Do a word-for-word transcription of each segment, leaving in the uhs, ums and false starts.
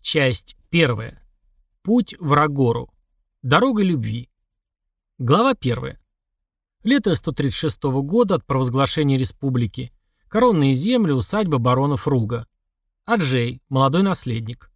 Часть первая. Путь в Рагору. Дорога любви. Глава первая. Лето сто тридцать шестого года от провозглашения республики. Коронные земли, усадьба баронов Руга. Аджей, молодой наследник.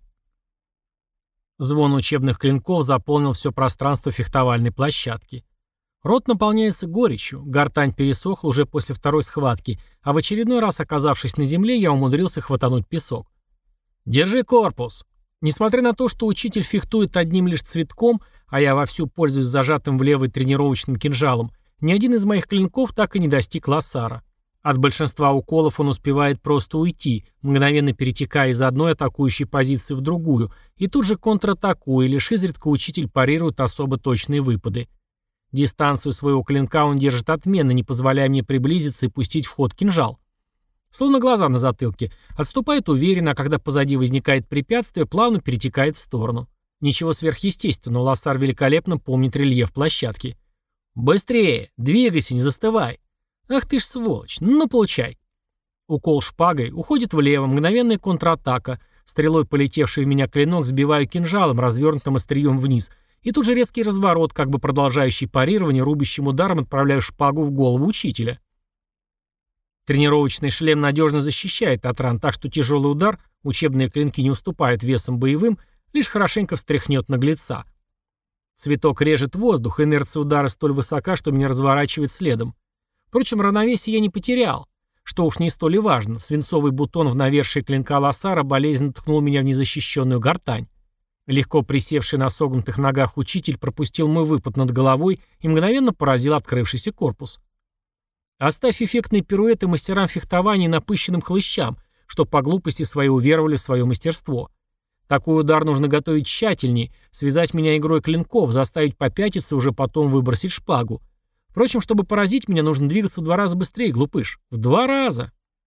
Звон учебных клинков заполнил все пространство фехтовальной площадки. Рот наполняется горечью, гортань пересохла уже после второй схватки, а в очередной раз, оказавшись на земле, я умудрился хватануть песок. «Держи корпус!» Несмотря на то, что учитель фехтует одним лишь цветком, а я вовсю пользуюсь зажатым в левой тренировочным кинжалом, ни один из моих клинков так и не достиг Лассара. От большинства уколов он успевает просто уйти, мгновенно перетекая из одной атакующей позиции в другую, и тут же контратакуя, лишь изредка учитель парирует особо точные выпады. Дистанцию своего клинка он держит отменно, не позволяя мне приблизиться и пустить в ход кинжал. Словно глаза на затылке. Отступает уверенно, а когда позади возникает препятствие, плавно перетекает в сторону. Ничего сверхъестественного, Лассар великолепно помнит рельеф площадки. «Быстрее! Двигайся, не застывай!» «Ах ты ж сволочь! Ну, получай!» Укол шпагой, уходит влево, мгновенная контратака. Стрелой полетевший в меня клинок сбиваю кинжалом, развернутым острием вниз. И тут же резкий разворот, как бы продолжающий парирование, рубящим ударом отправляю шпагу в голову учителя. Тренировочный шлем надежно защищает от ран, так что тяжелый удар, учебные клинки не уступают весом боевым, лишь хорошенько встряхнет наглеца. Цветок режет воздух, инерция удара столь высока, что меня разворачивает следом. Впрочем, равновесие я не потерял. Что уж не столь и важно, свинцовый бутон в навершие клинка Лассара болезненно ткнул меня в незащищенную гортань. Легко присевший на согнутых ногах учитель пропустил мой выпад над головой и мгновенно поразил открывшийся корпус. Оставь эффектные пируэты мастерам фехтования напыщенным хлыщам, что по глупости своей уверовали в свое мастерство. Такой удар нужно готовить тщательнее, связать меня игрой клинков, заставить попятиться и уже потом выбросить шпагу. Впрочем, чтобы поразить меня, нужно двигаться в два раза быстрее, глупыш. В два раза!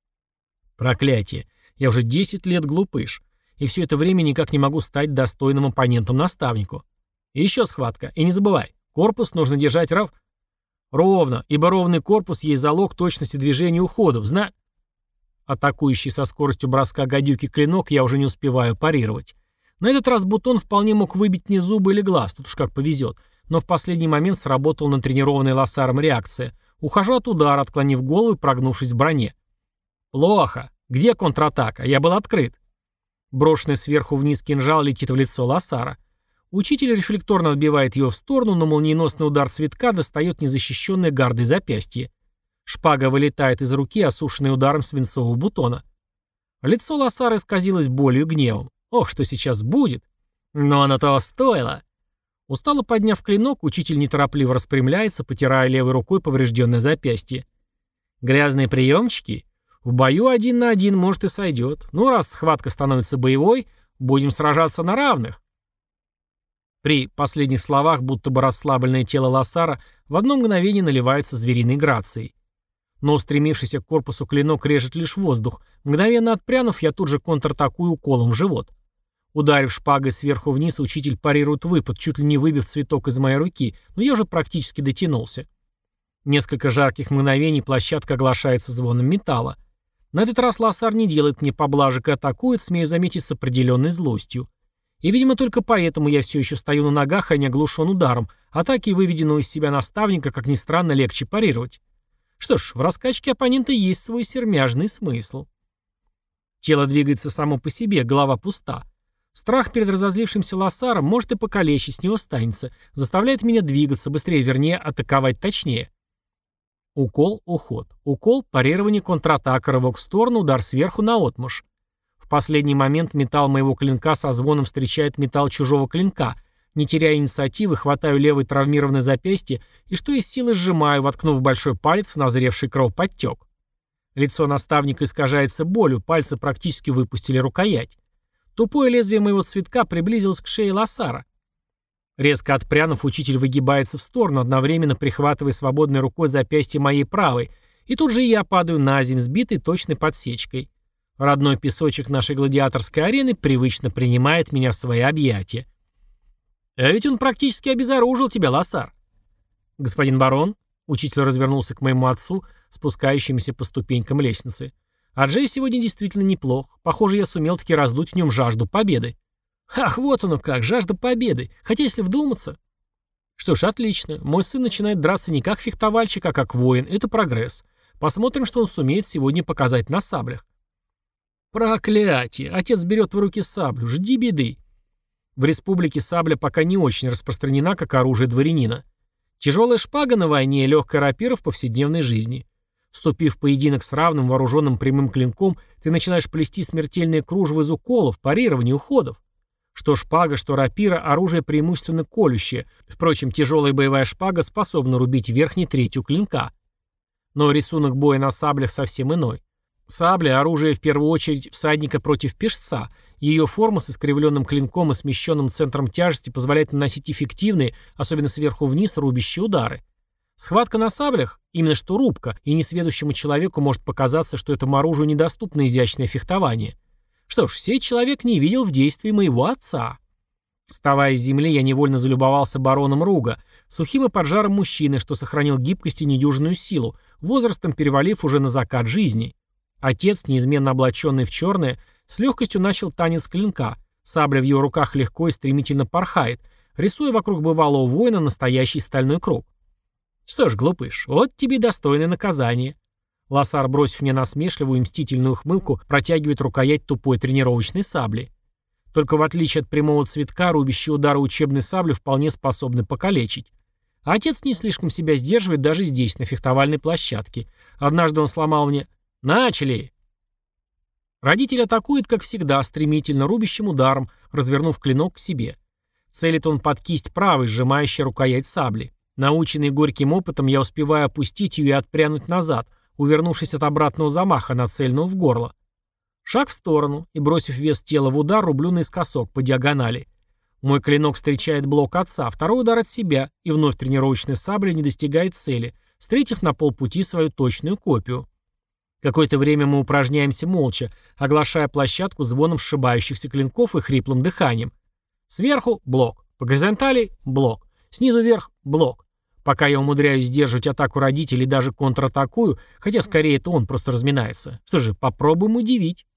Проклятие. Я уже десять лет глупыш. И все это время никак не могу стать достойным оппонентом наставнику. И еще схватка. И не забывай, корпус нужно держать рав... Ровно, ибо ровный корпус есть залог точности движения уходов. Зна... Атакующий со скоростью броска гадюки клинок я уже не успеваю парировать. На этот раз бутон вполне мог выбить мне зубы или глаз, тут уж как повезет. Но в последний момент сработала натренированная Лассаром реакция. Ухожу от удара, отклонив голову и прогнувшись в броне. Плохо. Где контратака? Я был открыт. Брошенный сверху вниз кинжал летит в лицо Лассара. Учитель рефлекторно отбивает его в сторону, но молниеносный удар цветка достает незащищенное гардой запястье. Шпага вылетает из руки, осушенной ударом свинцового бутона. Лицо Лассара исказилось болью и гневом. Ох, что сейчас будет! Но оно того стоило! Устало подняв клинок, учитель неторопливо распрямляется, потирая левой рукой поврежденное запястье. Грязные приемчики? В бою один на один, может, и сойдет. Ну, раз схватка становится боевой, будем сражаться на равных. При последних словах, будто бы расслабленное тело Лассара в одно мгновение наливается звериной грацией. Но устремившийся к корпусу клинок режет лишь воздух. Мгновенно отпрянув, я тут же контратакую уколом в живот. Ударив шпагой сверху вниз, учитель парирует выпад, чуть ли не выбив цветок из моей руки, но я уже практически дотянулся. Несколько жарких мгновений площадка оглашается звоном металла. На этот раз Лассар не делает мне поблажек и атакует, смею заметить, с определенной злостью. И, видимо, только поэтому я все еще стою на ногах, а не оглушен ударом. Атаки выведенного из себя наставника, как ни странно, легче парировать. Что ж, в раскачке оппонента есть свой сермяжный смысл. Тело двигается само по себе, голова пуста. Страх перед разозлившимся Лассаром может и покалечить, с него станется, заставляет меня двигаться, быстрее, вернее, атаковать точнее. Укол, уход. Укол, парирование, контратака, рывок в сторону, удар сверху наотмашь. В последний момент металл моего клинка со звоном встречает металл чужого клинка. Не теряя инициативы, хватаю левое травмированное запястье и что из силы сжимаю, воткнув большой палец в назревший кровоподтек. Лицо наставника искажается болью, пальцы практически выпустили рукоять. Тупое лезвие моего цветка приблизилось к шее Лассара. Резко отпрянув, учитель выгибается в сторону, одновременно прихватывая свободной рукой запястье моей правой, и тут же я падаю на земь, сбитый точной подсечкой. Родной песочек нашей гладиаторской арены привычно принимает меня в свои объятия. А ведь он практически обезоружил тебя, Лассар. Господин барон, учитель развернулся к моему отцу, спускающемуся по ступенькам лестницы. А Джей сегодня действительно неплох. Похоже, я сумел таки раздуть в нем жажду победы. Ах, вот оно как, жажда победы. Хотя если вдуматься... Что ж, отлично. Мой сын начинает драться не как фехтовальщик, а как воин. Это прогресс. Посмотрим, что он сумеет сегодня показать на саблях. Проклятие! Отец берет в руки саблю. Жди беды. В республике сабля пока не очень распространена как оружие дворянина. Тяжелая шпага на войне и легкая рапира в повседневной жизни. Вступив в поединок с равным вооруженным прямым клинком, ты начинаешь плести смертельные кружево из уколов, парирований, уходов. Что шпага, что рапира – оружие преимущественно колющее. Впрочем, тяжелая боевая шпага способна рубить верхней третью клинка. Но рисунок боя на саблях совсем иной. Сабля – оружие в первую очередь всадника против пешца. Ее форма с искривленным клинком и смещенным центром тяжести позволяет наносить эффективные, особенно сверху вниз, рубящие удары. Схватка на саблях – именно что рубка, и несведущему человеку может показаться, что этому оружию недоступно изящное фехтование. Что ж, сей человек не видел в действии моего отца. Вставая с земли, я невольно залюбовался бароном Руга, сухим и поджарым мужчиной, что сохранил гибкость и недюжинную силу, возрастом перевалив уже на закат жизни. Отец, неизменно облаченный в черное, с легкостью начал танец клинка. Сабля в его руках легко и стремительно порхает, рисуя вокруг бывалого воина настоящий стальной круг. Что ж, глупыш, вот тебе достойное наказание. Лосар, бросив мне насмешливую и мстительную ухмылку, протягивает рукоять тупой тренировочной сабли. Только в отличие от прямого цветка, рубящие удары учебной сабли вполне способны покалечить. А отец не слишком себя сдерживает даже здесь, на фехтовальной площадке. Однажды он сломал мне... Начали! Родитель атакует, как всегда, стремительно рубящим ударом, развернув клинок к себе. Целит он под кисть правой, сжимающей рукоять сабли. Наученный горьким опытом, я успеваю опустить ее и отпрянуть назад, увернувшись от обратного замаха, нацеленного в горло. Шаг в сторону, и, бросив вес тела в удар, рублю наискосок, по диагонали. Мой клинок встречает блок отца, второй удар от себя, и вновь тренировочная сабля не достигает цели, встретив на полпути свою точную копию. Какое-то время мы упражняемся молча, оглашая площадку звоном сшибающихся клинков и хриплым дыханием. Сверху — блок, по горизонтали — блок, снизу вверх — блок. Пока я умудряюсь сдерживать атаку родителей и даже контратакую, хотя скорее это он просто разминается. Что же, попробуем удивить.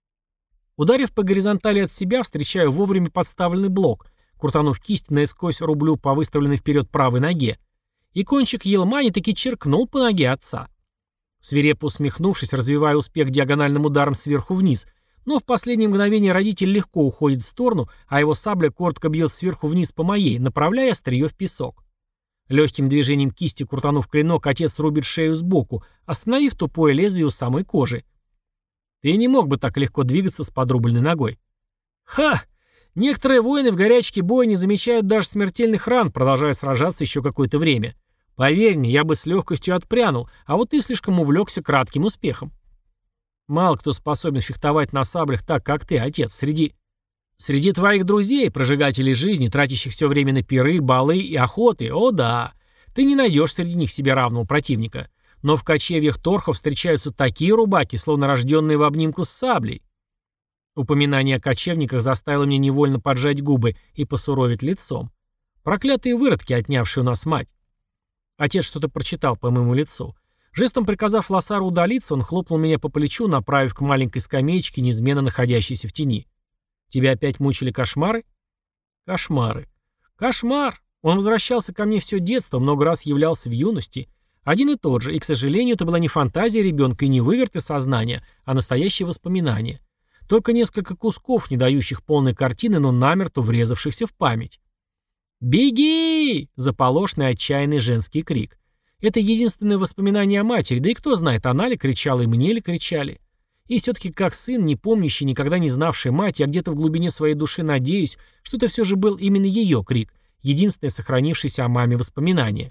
Ударив по горизонтали от себя, встречаю вовремя подставленный блок, крутанув кисть наискось рублю по выставленной вперед правой ноге. И кончик елмани таки черкнул по ноге отца. Свирепо усмехнувшись, развиваю успех диагональным ударом сверху вниз, но в последнее мгновение родитель легко уходит в сторону, а его сабля коротко бьет сверху вниз по моей, направляя острие в песок. Легким движением кисти, крутанув клинок, отец рубит шею сбоку, остановив тупое лезвие у самой кожи. Ты не мог бы так легко двигаться с подрубленной ногой. Ха! Некоторые воины в горячке боя не замечают даже смертельных ран, продолжая сражаться еще какое-то время. Поверь мне, я бы с легкостью отпрянул, а вот ты слишком увлекся кратким успехом. Мало кто способен фехтовать на саблях так, как ты, отец, среди... Среди твоих друзей, прожигателей жизни, тратящих все время на пиры, балы и охоты, о да, ты не найдешь среди них себе равного противника. Но в кочевьях торхов встречаются такие рубаки, словно рожденные в обнимку с саблей. Упоминание о кочевниках заставило меня невольно поджать губы и посуровить лицом. Проклятые выродки, отнявшие у нас мать. Отец что-то прочитал по моему лицу. Жестом приказав Лосару удалиться, он хлопнул меня по плечу, направив к маленькой скамеечке, неизменно находящейся в тени. Тебя опять мучили кошмары? Кошмары. Кошмар. Он возвращался ко мне все детство, много раз являлся в юности. Один и тот же, и, к сожалению, это была не фантазия ребенка и не выверты сознания, а настоящие воспоминания. Только несколько кусков, не дающих полной картины, но намертво врезавшихся в память. «Беги!» — заполошный отчаянный женский крик. Это единственное воспоминание о матери, да и кто знает, она ли кричала и мне ли кричали. И все-таки как сын, не помнящий, никогда не знавший мать, я где-то в глубине своей души надеюсь, что это все же был именно ее крик, единственное сохранившееся о маме воспоминание.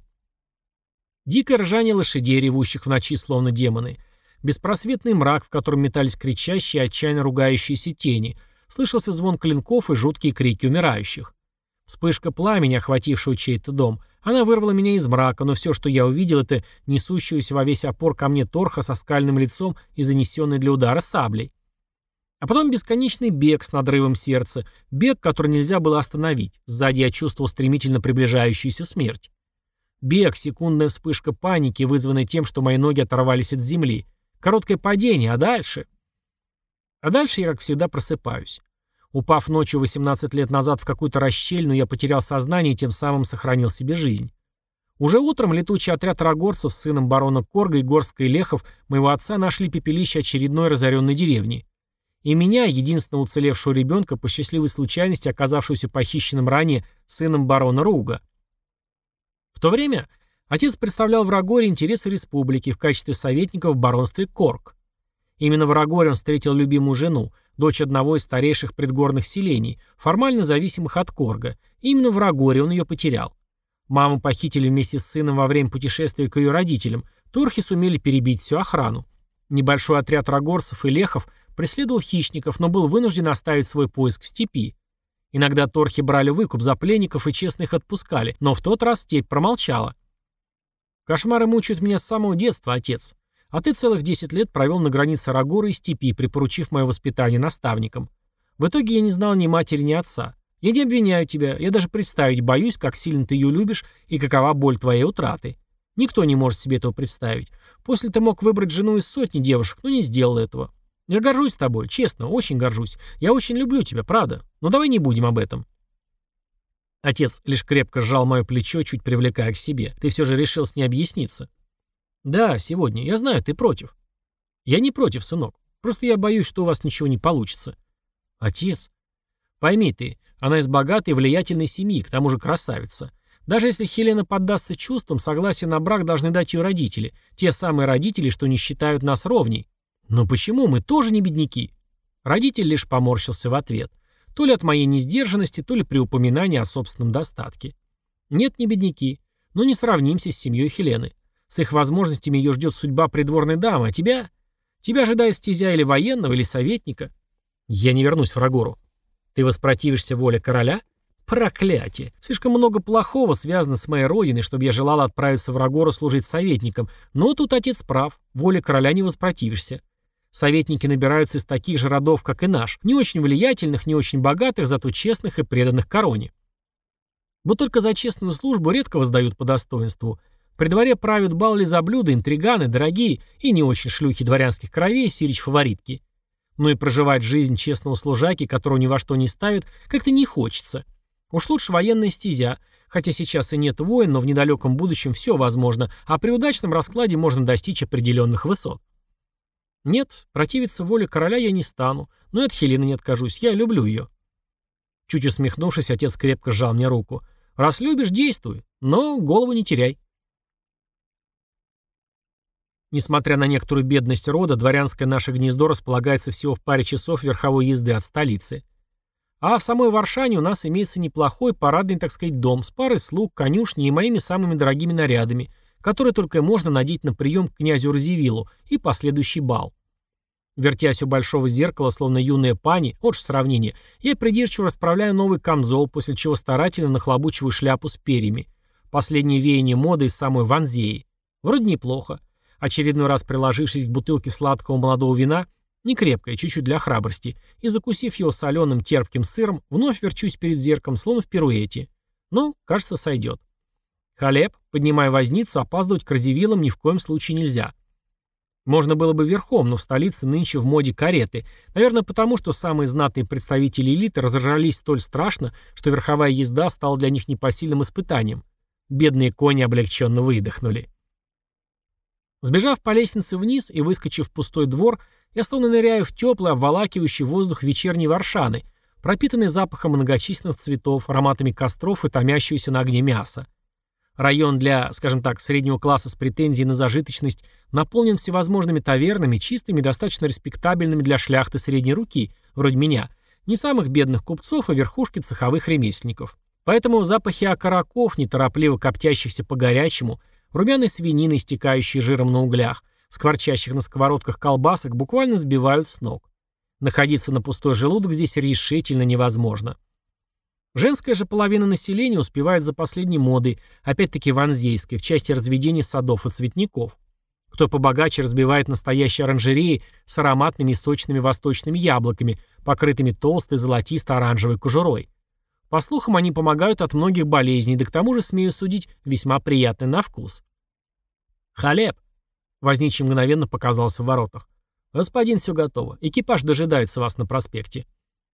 Дикое ржание лошадей, ревущих в ночи, словно демоны. Беспросветный мрак, в котором метались кричащие, отчаянно ругающиеся тени. Слышался звон клинков и жуткие крики умирающих. Вспышка пламени, охватившего чей-то дом. Она вырвала меня из мрака, но все, что я увидел, это несущуюся во весь опор ко мне торха со скальным лицом и занесенной для удара саблей. А потом бесконечный бег с надрывом сердца, бег, который нельзя было остановить. Сзади я чувствовал стремительно приближающуюся смерть. Бег, секундная вспышка паники, вызванная тем, что мои ноги оторвались от земли. Короткое падение, а дальше... А дальше я, как всегда, просыпаюсь. Упав ночью восемнадцать лет назад в какую-то расщелину, я потерял сознание и тем самым сохранил себе жизнь. Уже утром летучий отряд рогорцев с сыном барона Корга и горсткой лехов моего отца нашли пепелище очередной разоренной деревни. И меня, единственного уцелевшего ребенка, по счастливой случайности оказавшегося похищенным ранее сыном барона Руга. В то время отец представлял в Рогоре интересы республики в качестве советника в баронстве Корг. Именно в Рогоре он встретил любимую жену, дочь одного из старейших предгорных селений, формально зависимых от Корга. И именно в Рогоре он ее потерял. Маму похитили вместе с сыном во время путешествия к ее родителям. Турхи сумели перебить всю охрану. Небольшой отряд рогорцев и лехов преследовал хищников, но был вынужден оставить свой поиск в степи. Иногда торхи брали выкуп за пленников и честно их отпускали, но в тот раз степь промолчала. «Кошмары мучают меня с самого детства, отец. А ты целых десять лет провел на границе Рогора и степи, припоручив мое воспитание наставникам. В итоге я не знал ни матери, ни отца. Я не обвиняю тебя, я даже представить боюсь, как сильно ты ее любишь и какова боль твоей утраты. Никто не может себе этого представить. После ты мог выбрать жену из сотни девушек, но не сделал этого. Я горжусь тобой, честно, очень горжусь. Я очень люблю тебя, правда. Но давай не будем об этом». Отец лишь крепко сжал мое плечо, чуть привлекая к себе. «Ты все же решил с ней объясниться?» «Да, сегодня. Я знаю, ты против». «Я не против, сынок. Просто я боюсь, что у вас ничего не получится». «Отец, пойми ты, она из богатой и влиятельной семьи, к тому же красавица. Даже если Хелена поддастся чувствам, согласие на брак должны дать ее родители. Те самые родители, что не считают нас ровней. Но почему? Мы тоже не бедняки». Родитель лишь поморщился в ответ. То ли от моей несдержанности, то ли при упоминании о собственном достатке. «Нет, не бедняки. Но не сравнимся с семьей Хелены. С их возможностями ее ждет судьба придворной дамы, а тебя? Тебя ожидает стезя или военного, или советника. Я не вернусь в Рогору. Ты воспротивишься воле короля? Проклятие! Слишком много плохого связано с моей родиной, чтобы я желала отправиться в Рогору служить советником. Но тут отец прав. Воле короля не воспротивишься. Советники набираются из таких же родов, как и наш. Не очень влиятельных, не очень богатых, зато честных и преданных короне. Вот только за честную службу редко воздают по достоинству. При дворе правят бал лизоблюда, интриганы, дорогие и не очень шлюхи дворянских кровей, сирич-фаворитки. Но и проживать жизнь честного служаки, которого ни во что не ставят, как-то не хочется. Уж лучше военная стезя, хотя сейчас и нет войн, но в недалеком будущем все возможно, а при удачном раскладе можно достичь определенных высот. Нет, противиться воле короля я не стану, но и от Хелены не откажусь, я люблю ее. Чуть усмехнувшись, отец крепко сжал мне руку. Раз любишь, действуй, но голову не теряй. Несмотря на некоторую бедность рода, дворянское наше гнездо располагается всего в паре часов верховой езды от столицы. А в самой Варшане у нас имеется неплохой парадный, так сказать, дом с парой слуг, конюшней и моими самыми дорогими нарядами, которые только можно надеть на прием к князю Разевилу и последующий бал. Вертясь у большого зеркала, словно юная пани, вот же сравнение, я придирчиво расправляю новый камзол, после чего старательно нахлобучиваю шляпу с перьями. Последнее веяние моды из самой Ванзеи. Вроде неплохо. Очередной раз приложившись к бутылке сладкого молодого вина, не крепкое, чуть-чуть для храбрости, и закусив его соленым терпким сыром, вновь верчусь перед зеркалом, словно в пируэте. Ну, кажется, сойдет. Халеб, поднимая возницу, опаздывать к Разевилам ни в коем случае нельзя. Можно было бы верхом, но в столице нынче в моде кареты. Наверное, потому что самые знатные представители элиты разорались столь страшно, что верховая езда стала для них непосильным испытанием. Бедные кони облегченно выдохнули. Сбежав по лестнице вниз и выскочив в пустой двор, я словно ныряю в теплый, обволакивающий воздух вечерней Варшаны, пропитанный запахом многочисленных цветов, ароматами костров и томящегося на огне мяса. Район для, скажем так, среднего класса с претензией на зажиточность наполнен всевозможными тавернами, чистыми и достаточно респектабельными для шляхты средней руки, вроде меня, не самых бедных купцов, а верхушки цеховых ремесленников. Поэтому запахи окороков, неторопливо коптящихся по-горячему, румяной свинины, истекающей жиром на углях, скворчащих на сковородках колбасок, буквально сбивают с ног. Находиться на пустой желудок здесь решительно невозможно. Женская же половина населения успевает за последней модой, опять-таки ванзейской, в части разведения садов и цветников. Кто побогаче разбивает настоящие оранжереи с ароматными и сочными восточными яблоками, покрытыми толстой золотисто-оранжевой кожурой. По слухам, они помогают от многих болезней, да к тому же, смею судить, весьма приятны на вкус. «Халеб!» Возничий мгновенно показался в воротах. «Господин, все готово. Экипаж дожидается вас на проспекте».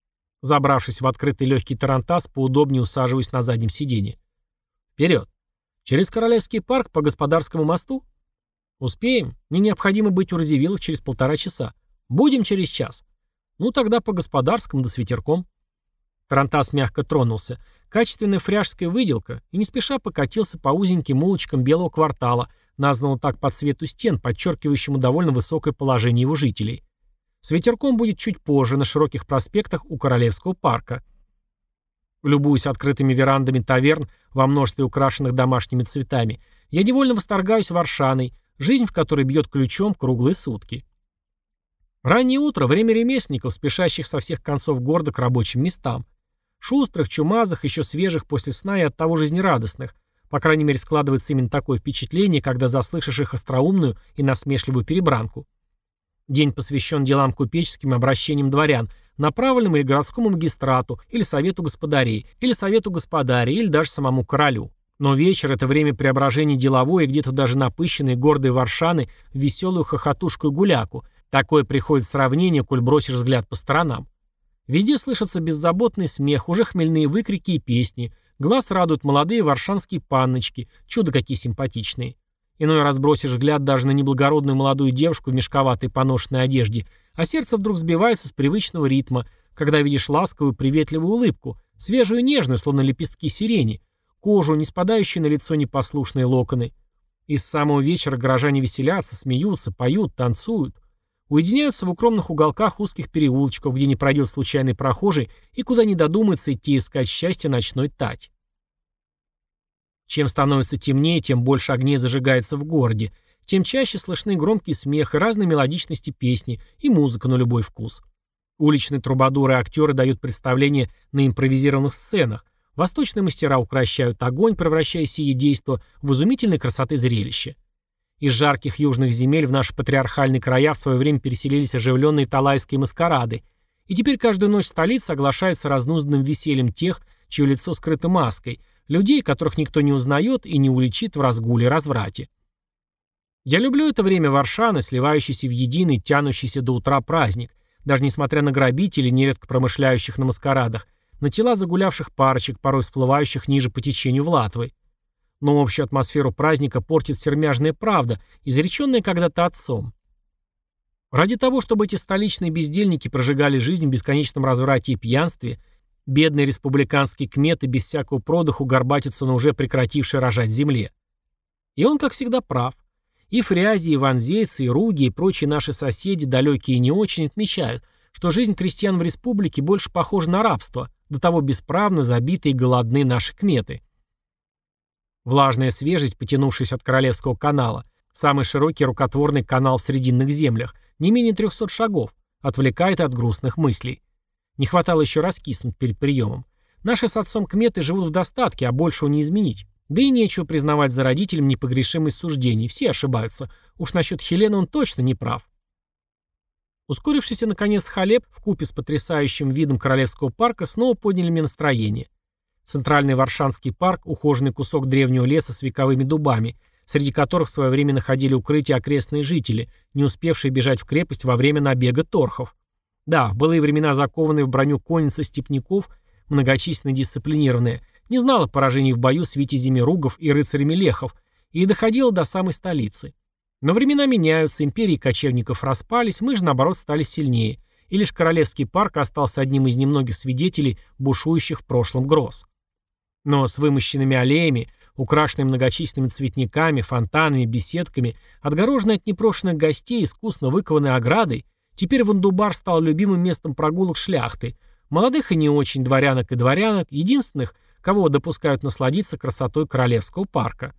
Забравшись в открытый легкий тарантас, поудобнее усаживаюсь на заднем сиденье. Вперед. Через Королевский парк по Господарскому мосту? Успеем. Мне необходимо быть у Разевилов через полтора часа. Будем через час. Ну тогда по Господарскому да с ветерком. Тарантас мягко тронулся. Качественная фряжская выделка, и не спеша покатился по узеньким улочкам Белого квартала, названного так по цвету стен, подчеркивающему довольно высокое положение его жителей. С ветерком будет чуть позже, на широких проспектах у Королевского парка. Любуясь открытыми верандами таверн во множестве украшенных домашними цветами, я невольно восторгаюсь Варшаной, жизнь в которой бьет ключом круглые сутки. Раннее утро — время ремесленников, спешащих со всех концов города к рабочим местам. Шустрых, чумазых, еще свежих после сна и оттого жизнерадостных. По крайней мере, складывается именно такое впечатление, когда заслышишь их остроумную и насмешливую перебранку. День посвящен делам купеческим и обращениям дворян, направленным или городскому магистрату, или совету господарей, или совету господарей, или даже самому королю. Но вечер — это время преображения деловой и где-то даже напыщенной гордой Варшаны в веселую хохотушку и гуляку. Такое приходит сравнение, коль бросишь взгляд по сторонам. Везде слышится беззаботный смех, уже хмельные выкрики и песни. Глаз радуют молодые варшанские панночки, чудо какие симпатичные. Иной раз бросишь взгляд даже на неблагородную молодую девушку в мешковатой поношенной одежде, а сердце вдруг сбивается с привычного ритма, когда видишь ласковую приветливую улыбку, свежую и нежную, словно лепестки сирени, кожу, не спадающую на лицо непослушные локоны. И с самого вечера горожане веселятся, смеются, поют, танцуют. Уединяются в укромных уголках узких переулочков, где не пройдет случайный прохожий и куда не додумается идти искать счастье ночной тать. Чем становится темнее, тем больше огней зажигается в городе, тем чаще слышны громкий смех и разные мелодичности песни и музыка на любой вкус. Уличные трубадуры и актеры дают представления на импровизированных сценах, восточные мастера укращают огонь, превращая сие действо в изумительной красоты зрелище. Из жарких южных земель в наши патриархальные края в свое время переселились оживленные талайские маскарады, и теперь каждую ночь столица оглашается разнузданным весельем тех, чье лицо скрыто маской, людей, которых никто не узнает и не уличит в разгуле и разврате. Я люблю это время Варшаны, сливающейся в единый, тянущийся до утра праздник, даже несмотря на грабителей, нередко промышляющих на маскарадах, на тела загулявших парочек, порой всплывающих ниже по течению в Латвы. Но общую атмосферу праздника портит сермяжная правда, изреченная когда-то отцом. Ради того, чтобы эти столичные бездельники прожигали жизнь в бесконечном разврате и пьянстве, бедные республиканские кметы без всякого продыху горбатятся на уже прекратившей рожать земле. И он, как всегда, прав. И фрязи, и ванзейцы, и руги, и прочие наши соседи, далекие и не очень, отмечают, что жизнь крестьян в республике больше похожа на рабство, до того бесправно забитые и голодны наши кметы. Влажная свежесть, потянувшись от Королевского канала, самый широкий рукотворный канал в Срединных землях, не менее трехсот шагов, отвлекает от грустных мыслей. Не хватало еще раскиснуть перед приемом. Наши с отцом кметы живут в достатке, а большего не изменить. Да и нечего признавать за родителям непогрешимость суждений, все ошибаются. Уж насчет Хелены он точно не прав. Ускорившийся, наконец, Халеб вкупе с потрясающим видом Королевского парка снова подняли мне настроение. Центральный Варшанский парк — ухоженный кусок древнего леса с вековыми дубами, среди которых в свое время находили укрытие окрестные жители, не успевшие бежать в крепость во время набега торхов. Да, в былые времена закованные в броню конница степняков, многочисленно дисциплинированная, не знала поражений в бою с витязями ругов и рыцарями лехов и доходила до самой столицы. Но времена меняются, империи кочевников распались, мы же, наоборот, стали сильнее, и лишь Королевский парк остался одним из немногих свидетелей бушующих в прошлом гроз. Но с вымощенными аллеями, украшенными многочисленными цветниками, фонтанами, беседками, отгороженной от непрошенных гостей, искусно выкованной оградой, теперь Вандубар стал любимым местом прогулок шляхты, молодых и не очень, дворянок и дворянок, единственных, кого допускают насладиться красотой Королевского парка.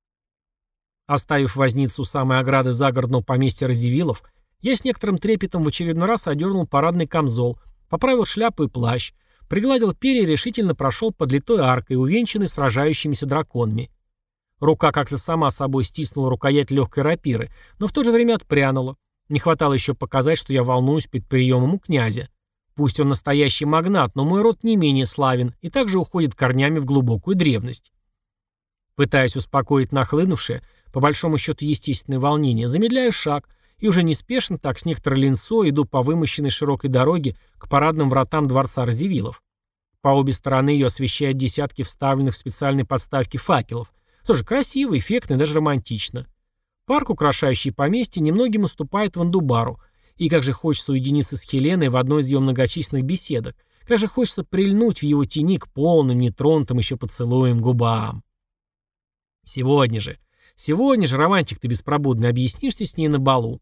Оставив возницу у самой ограды загородного поместья Разевилов, я с некоторым трепетом в очередной раз одернул парадный камзол, поправил шляпу и плащ, пригладил перья и решительно прошел под литой аркой, увенчанной сражающимися драконами. Рука как-то сама собой стиснула рукоять легкой рапиры, но в то же время отпрянула. Не хватало еще показать, что я волнуюсь перед приемом у князя. Пусть он настоящий магнат, но мой род не менее славен и также уходит корнями в глубокую древность. Пытаясь успокоить нахлынувшее, по большому счету естественное волнение, замедляю шаг и уже неспешно, так с некоторой линцой, иду по вымощенной широкой дороге к парадным вратам дворца Радзивиллов. По обе стороны ее освещают десятки вставленных в специальной подставке факелов. Тоже красиво, эффектно и даже романтично. Парк, украшающий поместье, немногим уступает Вандубару. И как же хочется уединиться с Хеленой в одной из ее многочисленных беседок. Как же хочется прильнуть в его тени к полным, нетронутым еще поцелуем губам. Сегодня же, сегодня же, романтик ты беспробудный, объяснишься с ней на балу.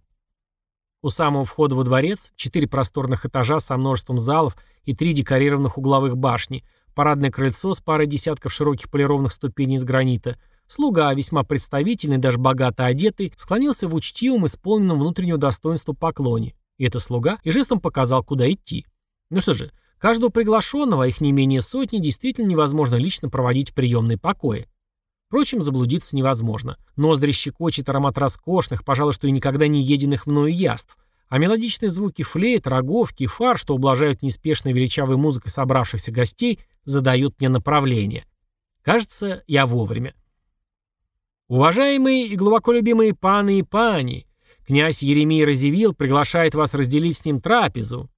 У самого входа во дворец четыре просторных этажа со множеством залов и три декорированных угловых башни, парадное крыльцо с парой десятков широких полированных ступеней из гранита. Слуга, весьма представительный, даже богато одетый, склонился в учтивом, исполненном внутреннего достоинства поклоне. И это слуга и жестом показал, куда идти. Ну что же, каждого приглашенного, а их не менее сотни, действительно невозможно лично проводить в приемные покои. Впрочем, заблудиться невозможно. Ноздри щекочет аромат роскошных, пожалуй, что и никогда не еденных мною яств, а мелодичные звуки флейт, роговки и фар, что ублажают неспешной величавой музыкой собравшихся гостей, задают мне направление. Кажется, я вовремя. Уважаемые и глубоко любимые паны и пани, князь Еремей Радзивилл приглашает вас разделить с ним трапезу.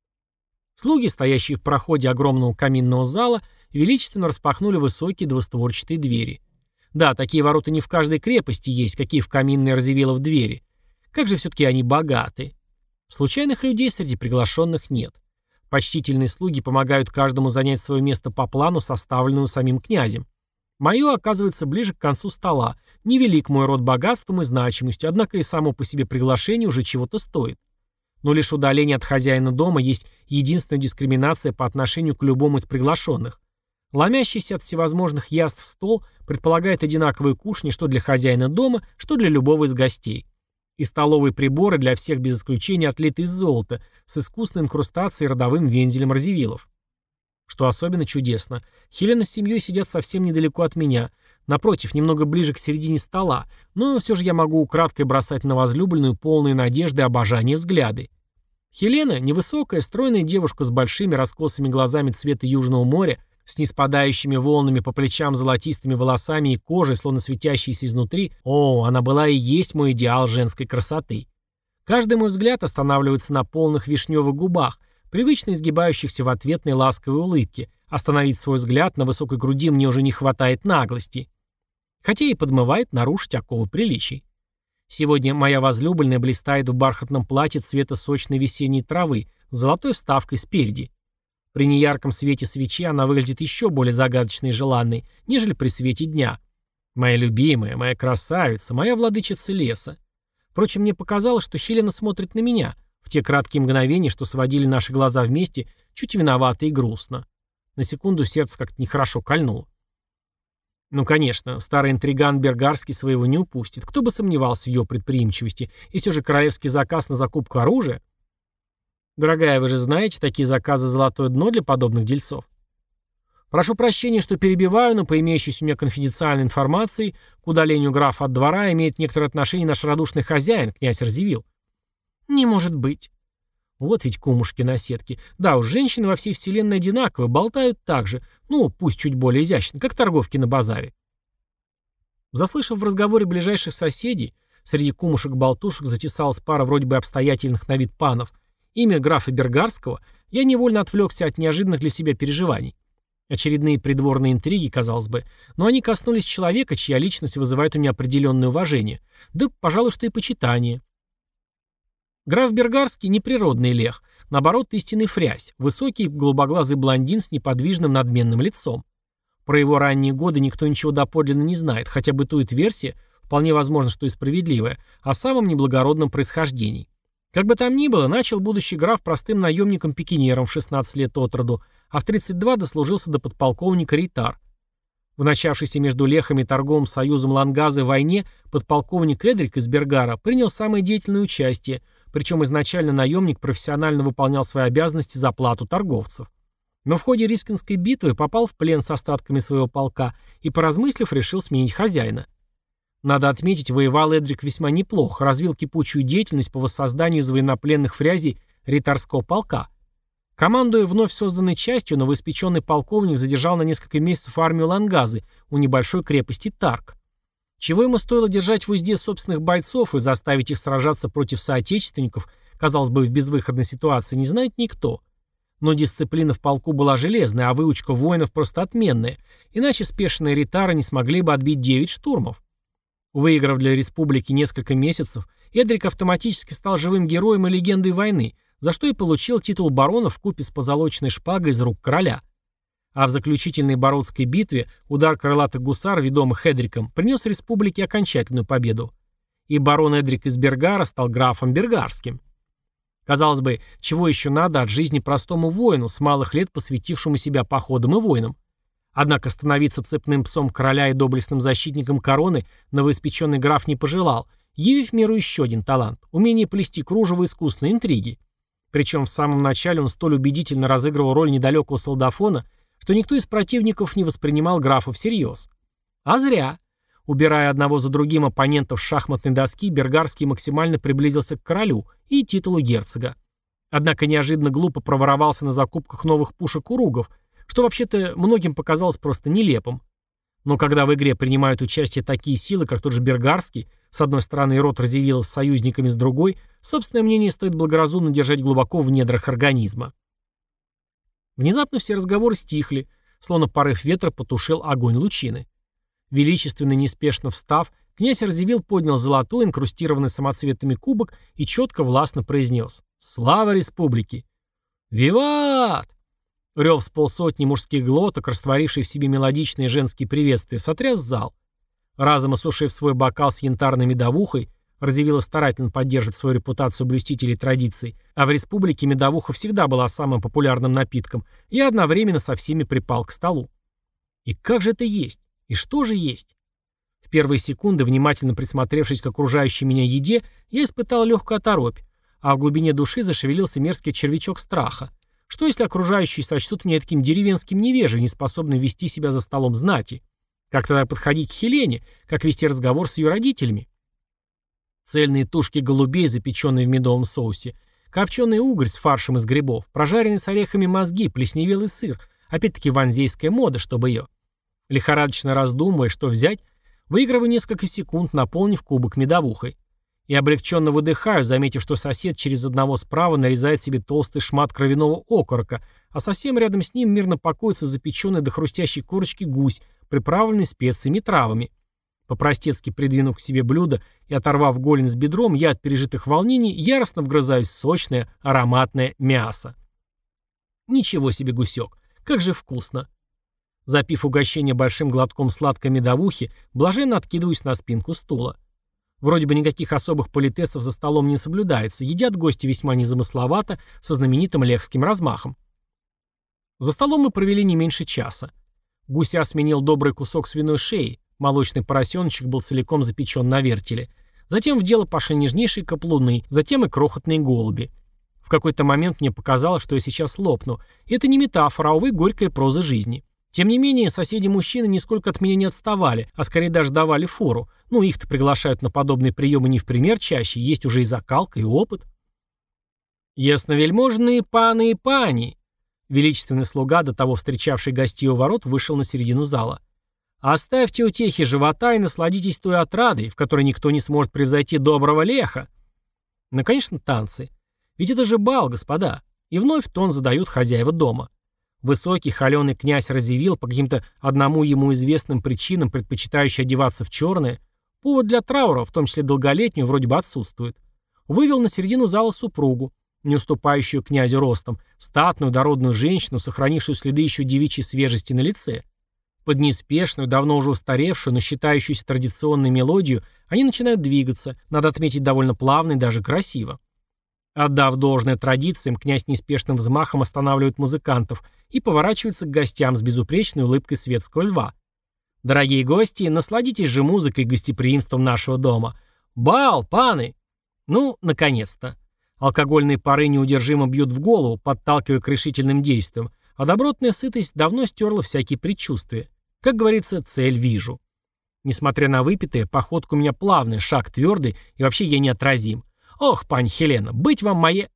Слуги, стоящие в проходе огромного каминного зала, величественно распахнули высокие двустворчатые двери. Да, такие ворота не в каждой крепости есть, какие в каминной Радзивиллов двери. Как же все-таки они богаты. Случайных людей среди приглашенных нет. Почтительные слуги помогают каждому занять свое место по плану, составленному самим князем. Мое оказывается ближе к концу стола. Невелик мой род богатством и значимостью, однако и само по себе приглашение уже чего-то стоит. Но лишь удаление от хозяина дома есть единственная дискриминация по отношению к любому из приглашенных. Ломящийся от всевозможных яств стол предполагает одинаковые кушни что для хозяина дома, что для любого из гостей. И столовые приборы для всех без исключения отлиты из золота, с искусной инкрустацией и родовым вензелем Радзивиллов. Что особенно чудесно, Хелена с семьей сидят совсем недалеко от меня, напротив, немного ближе к середине стола, но все же я могу украдкой бросать на возлюбленную полные надежды и обожания взгляды. Хелена — невысокая, стройная девушка с большими раскосыми глазами цвета Южного моря, с неспадающими волнами по плечам, золотистыми волосами и кожей, словно светящейся изнутри. О, она была и есть мой идеал женской красоты. Каждый мой взгляд останавливается на полных вишневых губах, привычно изгибающихся в ответной ласковой улыбке. Остановить свой взгляд на высокой груди мне уже не хватает наглости. Хотя и подмывает нарушить оковы приличий. Сегодня моя возлюбленная блистает в бархатном платье цвета сочной весенней травы, с золотой вставкой спереди. При неярком свете свечи она выглядит еще более загадочной и желанной, нежели при свете дня. Моя любимая, моя красавица, моя владычица леса. Впрочем, мне показалось, что Хелена смотрит на меня, в те краткие мгновения, что сводили наши глаза вместе, чуть виновато и грустно. На секунду сердце как-то нехорошо кольнуло. Ну, конечно, старый интриган Бергарский своего не упустит. Кто бы сомневался в ее предприимчивости. И все же королевский заказ на закупку оружия. Дорогая, вы же знаете, такие заказы золотое дно для подобных дельцов. Прошу прощения, что перебиваю, но по имеющейся у меня конфиденциальной информации, к удалению графа от двора имеет некоторое отношение наш радушный хозяин, князь Радзивилл. Не может быть. Вот ведь кумушки на сетке. Да уж, женщины во всей вселенной одинаковые, болтают так же, ну, пусть чуть более изящно, как торговки на базаре. Заслышав в разговоре ближайших соседей, среди кумушек-болтушек затесалась пара вроде бы обстоятельных на вид панов, имя графа Бергарского, я невольно отвлекся от неожиданных для себя переживаний. Очередные придворные интриги, казалось бы, но они коснулись человека, чья личность вызывает у меня определенное уважение, да, пожалуй, что и почитание. Граф Бергарский — неприродный лех, наоборот, истинный фрязь, высокий голубоглазый блондин с неподвижным надменным лицом. Про его ранние годы никто ничего доподлинно не знает, хотя бытует версия, вполне возможно, что и справедливая, о самом неблагородном происхождении. Как бы там ни было, начал будущий граф простым наемником-пикинером в шестнадцать лет от роду, а в тридцать два дослужился до подполковника рейтар. В начавшейся между лехами и торговым союзом Лангазы войне подполковник Эдрик из Бергара принял самое деятельное участие, причем изначально наемник профессионально выполнял свои обязанности за плату торговцев. Но в ходе Рискинской битвы попал в плен с остатками своего полка и, поразмыслив, решил сменить хозяина. Надо отметить, воевал Эдрик весьма неплохо, развил кипучую деятельность по воссозданию из военнопленных фрязей рейтарского полка. Командуя вновь созданной частью, новоиспеченный полковник задержал на несколько месяцев армию Лангазы у небольшой крепости Тарк. Чего ему стоило держать в узде собственных бойцов и заставить их сражаться против соотечественников, казалось бы, в безвыходной ситуации, не знает никто. Но дисциплина в полку была железная, а выучка воинов просто отменная, иначе спешные ритары не смогли бы отбить девять штурмов. Выиграв для республики несколько месяцев, Эдрик автоматически стал живым героем и легендой войны, за что и получил титул барона вкупе с позолоченной шпагой из рук короля. А в заключительной Бородской битве удар крылатых гусар, ведомых Эдриком, принес республике окончательную победу. И барон Эдрик из Бергара стал графом Бергарским. Казалось бы, чего еще надо от жизни простому воину, с малых лет посвятившему себя походам и войнам. Однако становиться цепным псом короля и доблестным защитником короны новоиспеченный граф не пожелал, явив миру еще один талант – умение плести кружево искусной интриги. Причем в самом начале он столь убедительно разыгрывал роль недалекого солдафона, что никто из противников не воспринимал графа всерьез. А зря. Убирая одного за другим оппонентов с шахматной доски, Бергарский максимально приблизился к королю и титулу герцога. Однако неожиданно глупо проворовался на закупках новых пушек у ругов, что вообще-то многим показалось просто нелепым. Но когда в игре принимают участие такие силы, как тот же Бергарский, с одной стороны и род Разевилов с союзниками с другой, собственное мнение стоит благоразумно держать глубоко в недрах организма. Внезапно все разговоры стихли, словно порыв ветра потушил огонь лучины. Величественно неспешно встав, князь Разевил поднял золотой, инкрустированный самоцветами кубок и четко властно произнес: «Слава республике!» «Виват!» Рев с полсотни мужских глоток, растворивший в себе мелодичные женские приветствия, сотряс зал. Разом осушив свой бокал с янтарной медовухой, Разевилов старательно поддерживает свою репутацию блюстителей традиций, а в республике медовуха всегда была самым популярным напитком, и одновременно со всеми припал к столу. И как же это есть? И что же есть? В первые секунды, внимательно присмотревшись к окружающей меня еде, я испытал легкую оторопь, а в глубине души зашевелился мерзкий червячок страха. Что если окружающие сочтут меня таким деревенским невежей, неспособным вести себя за столом знати? Как тогда подходить к Хелене? Как вести разговор с ее родителями? Цельные тушки голубей, запеченные в медовом соусе, копченый угорь с фаршем из грибов, прожаренные с орехами мозги, плесневелый сыр, опять-таки ванзейская мода, чтобы ее. Лихорадочно раздумывая, что взять, выигрываю несколько секунд, наполнив кубок медовухой. И облегченно выдыхаю, заметив, что сосед через одного справа нарезает себе толстый шмат кровяного окорока, а совсем рядом с ним мирно покоится запеченный до хрустящей корочки гусь, приправленный специями и травами. По-простецки придвинув к себе блюдо и оторвав голень с бедром, я от пережитых волнений яростно вгрызаюсь в сочное, ароматное мясо. Ничего себе гусек, как же вкусно! Запив угощение большим глотком сладкой медовухи, блаженно откидываюсь на спинку стула. Вроде бы никаких особых политесов за столом не соблюдается, едят гости весьма незамысловато, со знаменитым лехским размахом. За столом мы провели не меньше часа. Гуся сменил добрый кусок свиной шеи, молочный поросеночек был целиком запечен на вертеле. Затем в дело пошли нежнейшие каплуны, затем и крохотные голуби. В какой-то момент мне показалось, что я сейчас лопну. И это не метафора, а, увы, горькая проза жизни. Тем не менее, соседи-мужчины нисколько от меня не отставали, а скорее даже давали фору. Ну, их-то приглашают на подобные приемы не в пример чаще, есть уже и закалка, и опыт. «Ясновельможные паны и пани!» Величественный слуга, до того встречавший гостей у ворот, вышел на середину зала. «Оставьте утехи живота и насладитесь той отрадой, в которой никто не сможет превзойти доброго леха». Ну, конечно, танцы. Ведь это же бал, господа. И вновь в тон задают хозяева дома. Высокий, холеный князь Разевил, по каким-то одному ему известным причинам, предпочитающий одеваться в черное, повод для траура, в том числе долголетнюю, вроде бы отсутствует. Вывел на середину зала супругу, не уступающую князю ростом, статную, дородную женщину, сохранившую следы еще девичьей свежести на лице. Под неспешную, давно уже устаревшую, но считающуюся традиционной мелодию они начинают двигаться, надо отметить, довольно плавно и даже красиво. Отдав должное традициям, князь неспешным взмахом останавливает музыкантов и поворачивается к гостям с безупречной улыбкой светского льва. «Дорогие гости, насладитесь же музыкой и гостеприимством нашего дома. Бал, паны!» Ну, наконец-то. Алкогольные пары неудержимо бьют в голову, подталкивая к решительным действиям, а добротная сытость давно стерла всякие предчувствия. Как говорится, цель вижу. Несмотря на выпитое, походка у меня плавная, шаг твердый, и вообще я неотразим. Ох, пань Хелена, быть вам мое...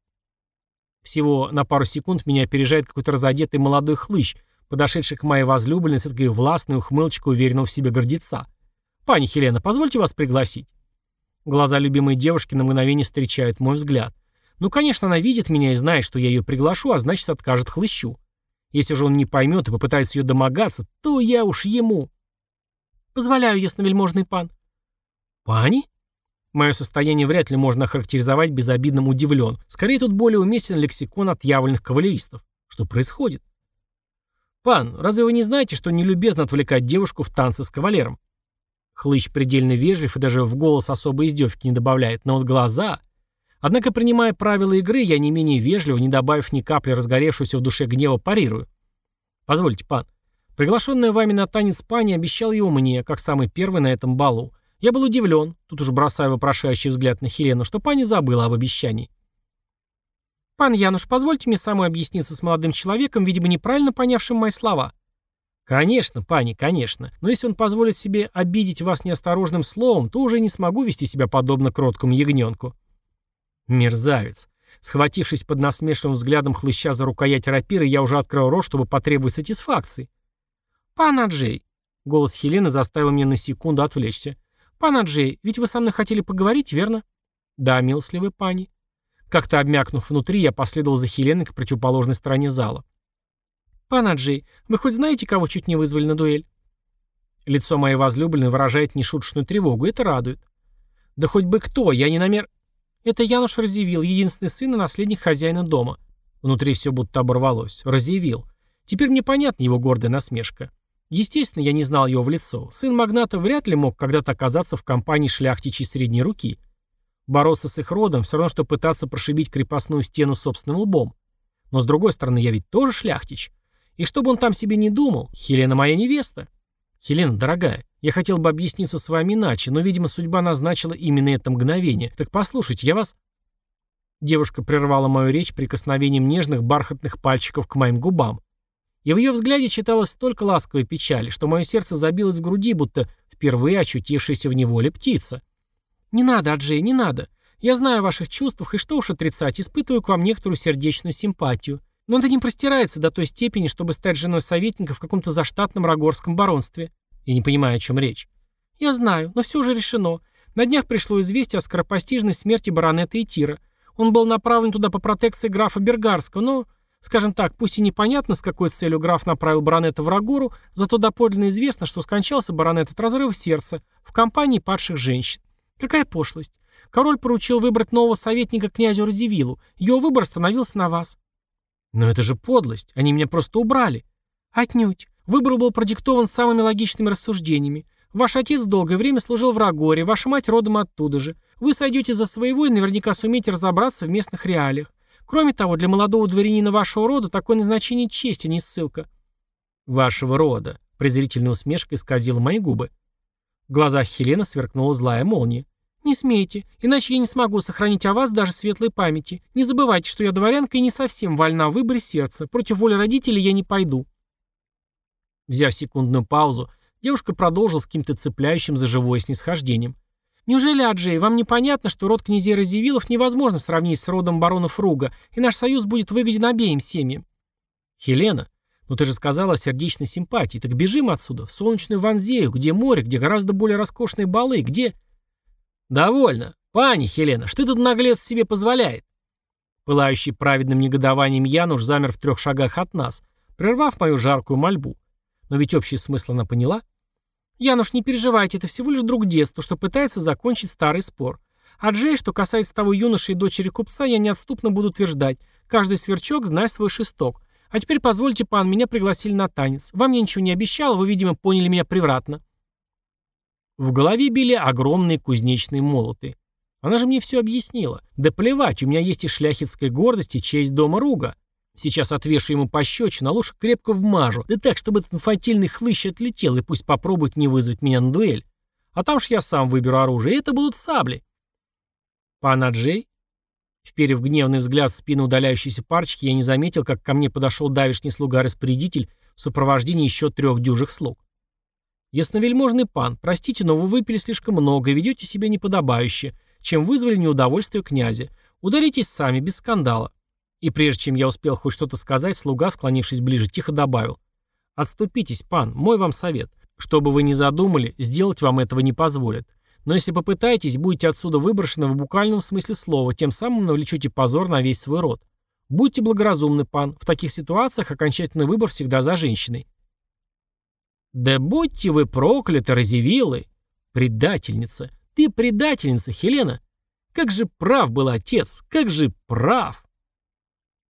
Всего на пару секунд меня опережает какой-то разодетый молодой хлыщ, подошедший к моей возлюбленной с такой властной ухмылочкой уверенного в себе гордеца. «Пани Хелена, позвольте вас пригласить». Глаза любимой девушки на мгновение встречают мой взгляд. Ну, конечно, она видит меня и знает, что я ее приглашу, а значит, откажет хлыщу. Если же он не поймет и попытается ее домогаться, то я уж ему. «Позволяю, ясновельможный пан». «Пани?» Мое состояние вряд ли можно охарактеризовать безобидным удивлен. Скорее, тут более уместен лексикон отъявленных кавалеристов. Что происходит? «Пан, разве вы не знаете, что нелюбезно отвлекать девушку в танце с кавалером?» Хлыщ предельно вежлив и даже в голос особой издевки не добавляет, но вот глаза... Однако, принимая правила игры, я не менее вежливо, не добавив ни капли разгоревшегося в душе гнева, парирую. «Позвольте, пан, приглашенная вами на танец пани обещал его мне, как самый первый на этом балу. Я был удивлен, тут уже бросаю вопрошающий взгляд на Хелену, что пани забыла об обещании». «Пан Януш, позвольте мне самой объясниться с молодым человеком, видимо, неправильно понявшим мои слова». «Конечно, пани, конечно. Но если он позволит себе обидеть вас неосторожным словом, то уже не смогу вести себя подобно кроткому ягненку». Мерзавец. Схватившись под насмешливым взглядом хлыща за рукоять рапиры, я уже открыл рот, чтобы потребовать сатисфакции. «Пан Аджей», — голос Хелены заставил меня на секунду отвлечься. «Пан Аджей, ведь вы со мной хотели поговорить, верно?» «Да, милостливая пани». Как-то обмякнув внутри, я последовал за Хеленой к противоположной стороне зала. «Пан Аджей, вы хоть знаете, кого чуть не вызвали на дуэль?» Лицо моей возлюбленной выражает нешуточную тревогу, это радует. «Да хоть бы кто, я не намер...» «Это Януш Разъявил, единственный сын и наследник хозяина дома». Внутри все будто оборвалось. Разъявил. Теперь мне понятна его гордая насмешка. Естественно, я не знал его в лицо. Сын магната вряд ли мог когда-то оказаться в компании шляхтичей средней руки. Бороться с их родом все равно, что пытаться прошибить крепостную стену собственным лбом. Но с другой стороны, я ведь тоже шляхтич. И что бы он там себе не думал, Хелена моя невеста. Хелена, дорогая, я хотел бы объясниться с вами иначе, но, видимо, судьба назначила именно это мгновение. Так послушайте, я вас...» Девушка прервала мою речь прикосновением нежных бархатных пальчиков к моим губам. И в ее взгляде читалось столько ласковой печали, что мое сердце забилось в груди, будто впервые очутившаяся в неволе птица. «Не надо, Аджей, не надо. Я знаю о ваших чувствах, и что уж отрицать, испытываю к вам некоторую сердечную симпатию. Но это не простирается до той степени, чтобы стать женой советника в каком-то заштатном рагорском баронстве. Я не понимаю, о чем речь». «Я знаю, но все уже решено. На днях пришло известие о скоропостижной смерти баронета Итира. Он был направлен туда по протекции графа Бергарского, но, скажем так, пусть и непонятно, с какой целью граф направил баронета в Рагору, зато доподлинно известно, что скончался баронет от разрыва сердца в компании падших женщин. Какая пошлость. Король поручил выбрать нового советника князю Разъявилу. Его выбор становился на вас». «Но это же подлость. Они меня просто убрали». «Отнюдь. Выбор был продиктован самыми логичными рассуждениями. Ваш отец долгое время служил в Рагоре, ваша мать родом оттуда же. Вы сойдете за своего и наверняка сумеете разобраться в местных реалиях. Кроме того, для молодого дворянина вашего рода такое назначение чести, не ссылка». «Вашего рода», — презрительная усмешка исказила мои губы. В глазах Хелены сверкнула злая молния. «Не смейте, иначе я не смогу сохранить о вас даже светлой памяти. Не забывайте, что я дворянка и не совсем вольна в выборе сердца. Против воли родителей я не пойду». Взяв секундную паузу, девушка продолжила с каким-то цепляющим за живое снисхождением. «Неужели, Аджей, вам непонятно, что род князей Разъявилов невозможно сравнить с родом баронов Руга, и наш союз будет выгоден обеим семьям?» «Хелена, ну ты же сказала о сердечной симпатии. Так бежим отсюда, в солнечную Ванзею, где море, где гораздо более роскошные балы, где...» «Довольно. Пани Хелена, что этот наглец себе позволяет?» Пылающий праведным негодованием Януш замер в трех шагах от нас, прервав мою жаркую мольбу. Но ведь общий смысл она поняла. «Януш, не переживайте, это всего лишь друг детства, что пытается закончить старый спор. А Джей, что касается того юноши и дочери купца, я неотступно буду утверждать. Каждый сверчок знает свой шесток. А теперь позвольте, пан, меня пригласили на танец. Вам я ничего не обещал, вы, видимо, поняли меня превратно». В голове били огромные кузнечные молоты. Она же мне все объяснила. Да плевать, у меня есть и шляхетская гордость, и честь дома Руга. Сейчас отвешу ему пощечину, а лучше крепко вмажу. Да так, чтобы этот инфантильный хлыщ отлетел, и пусть попробует не вызвать меня на дуэль. А там ж я сам выберу оружие, и это будут сабли. «Пан Аджей?» Вперев гневный взгляд в спину удаляющейся парочки, я не заметил, как ко мне подошел давишний слуга-распорядитель в сопровождении еще трех дюжих слуг. «Ясновельможный пан, простите, но вы выпили слишком много и ведете себя неподобающе, чем вызвали неудовольствие князя. Удалитесь сами, без скандала». И прежде чем я успел хоть что-то сказать, слуга, склонившись ближе, тихо добавил: «Отступитесь, пан, мой вам совет. Что бы вы ни задумали, сделать вам этого не позволят. Но если попытаетесь, будете отсюда выброшены в буквальном смысле слова, тем самым навлечете позор на весь свой род. Будьте благоразумны, пан, в таких ситуациях окончательный выбор всегда за женщиной». «Да будьте вы прокляты, разевилы! Предательница! Ты предательница, Хелена! Как же прав был отец! Как же прав!»